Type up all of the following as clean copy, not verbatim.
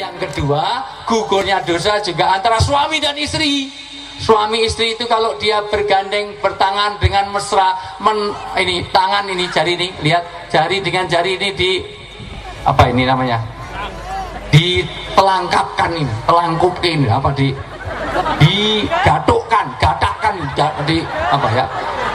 Yang kedua, gugurnya dosa juga antara suami dan istri. Suami istri itu kalau dia bergandeng bertangan dengan mesra, ini tangan ini jari ini, lihat jari dengan jari ini di apa ini namanya? Dipelangkapkan ini, pelangkupin apa digatukkan, gatakkan di apa ya?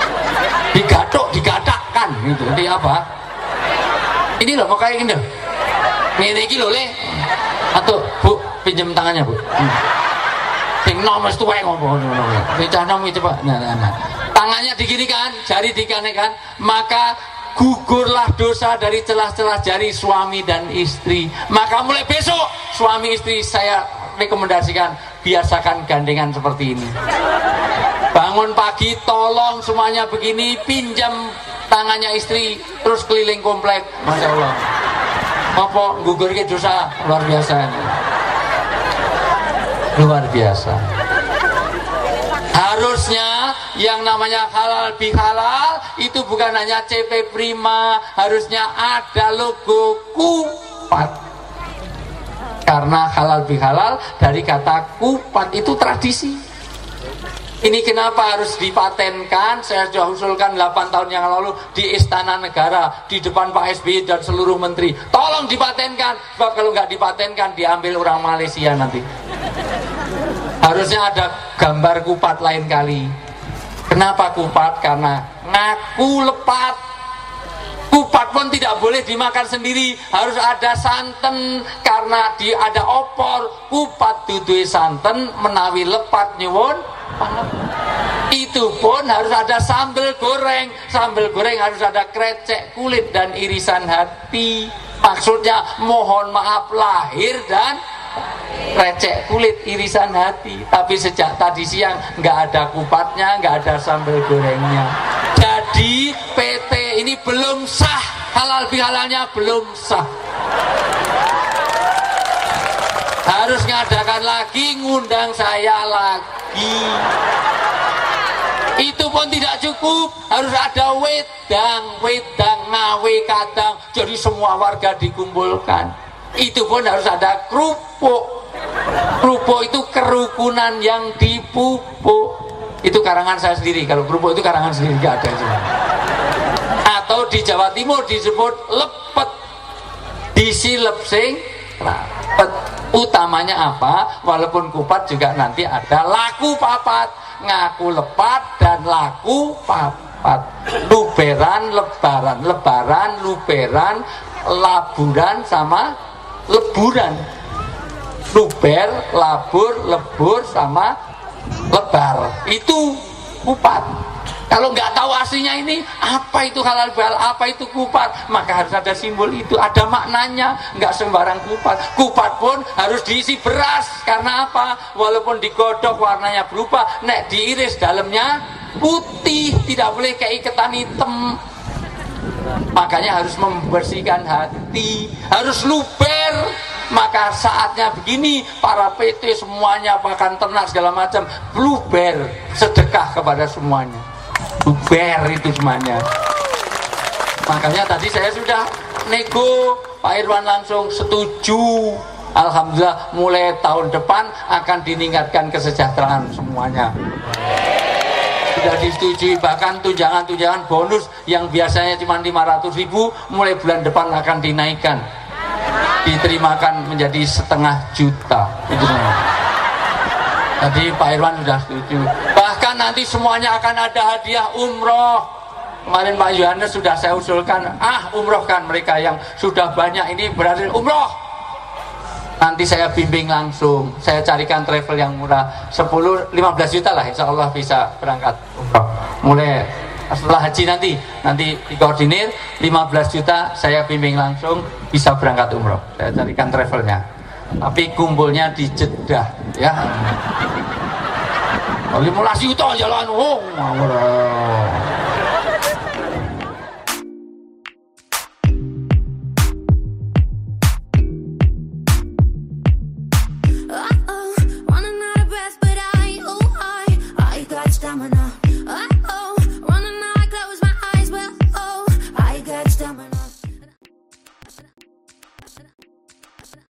Digatakkan gitu. Di apa? Ini loh pokoknya ini loh. Ini loh le. Atau Bu pinjam tangannya Bu. Sing nom wis tuwek ngopo ngono. Bocah nom iki coba. Nah. Tangannya diginikan, jari dikanekan, maka gugurlah dosa dari celah-celah jari suami dan istri. Maka mulai besok suami istri saya rekomendasikan biasakan gandengan seperti ini. Bangun pagi tolong semuanya begini, pinjam tangannya istri terus keliling komplek. Masya Allah. Apa gugur ke dosa luar biasa ini. Luar biasa. Harusnya yang namanya halal bihalal itu bukan hanya CP prima, harusnya ada logo Kupat. Karena halal bihalal dari kata kupat itu tradisi. Ini kenapa harus dipatenkan? Saya sudah usulkan 8 tahun yang lalu di Istana Negara, di depan Pak SBY dan seluruh menteri. Tolong dipatenkan, sebab kalau nggak dipatenkan diambil orang Malaysia nanti. Harusnya ada gambar kupat lain kali. Kenapa kupat? Karena ngaku lepat. Kupat pun tidak boleh dimakan sendiri, harus ada santen karena ada opor. Kupat duduhe santen menawi lepat nyuwun. Itu pun harus ada sambal goreng. Sambal goreng harus ada krecek kulit dan irisan hati. Maksudnya mohon maaf lahir dan krecek kulit irisan hati. Tapi sejak tadi siang nggak ada kupatnya, nggak ada sambal gorengnya. Jadi PT ini belum sah, halal bihalalnya belum sah. Harus ngadakan lagi, ngundang saya lagi. Itu pun tidak cukup, harus ada wedang ngawe kadang. Jadi semua warga dikumpulkan. Itu pun harus ada kerupuk. Kerupuk itu kerukunan yang dipupuk. Itu karangan saya sendiri. Kalau kerupuk itu karangan sendiri, nggak ada juga. Atau di Jawa Timur disebut lepet, disilep sing rapet. Utamanya apa? Walaupun kupat juga nanti ada laku papat, ngaku lepat dan laku papat. Luberan, lebaran, lebaran, luberan, laburan sama leburan. Luber, labur, lebur sama lebar. Itu kupat. Kalau nggak tahu aslinya ini apa itu halal bihalal, apa itu kupat, maka harus ada simbol itu, ada maknanya. Nggak sembarang kupat. Kupat pun harus diisi beras. Karena apa? Walaupun digodok warnanya berubah, nek diiris dalamnya putih, tidak boleh kayak ketan hitam. Makanya harus membersihkan hati, harus luber. Maka saatnya begini, para PT semuanya, bahkan ternak segala macam, luber, sedekah kepada semuanya. Luber itu semuanya. Makanya tadi saya sudah nego, Pak Irwan langsung setuju. Alhamdulillah mulai tahun depan akan ditingkatkan kesejahteraan semuanya. Sudah disetujui, bahkan tunjangan-tunjangan bonus yang biasanya cuma 500.000 mulai bulan depan akan dinaikkan, diterimakan menjadi 500.000 itu semua. Tadi Pak Irwan sudah setuju. Bahkan nanti semuanya akan ada hadiah umroh. Kemarin Pak Yohanes sudah saya usulkan, umrohkan mereka yang sudah banyak ini berhasil umroh. Nanti saya bimbing langsung, saya carikan travel yang murah, 10-15 juta lah, insya Allah bisa berangkat umroh. Mulai setelah haji nanti dikoordinir 15 juta, saya bimbing langsung bisa berangkat umroh. Saya carikan travelnya, tapi kumpulnya di Jeddah ya. 15 juta jalan,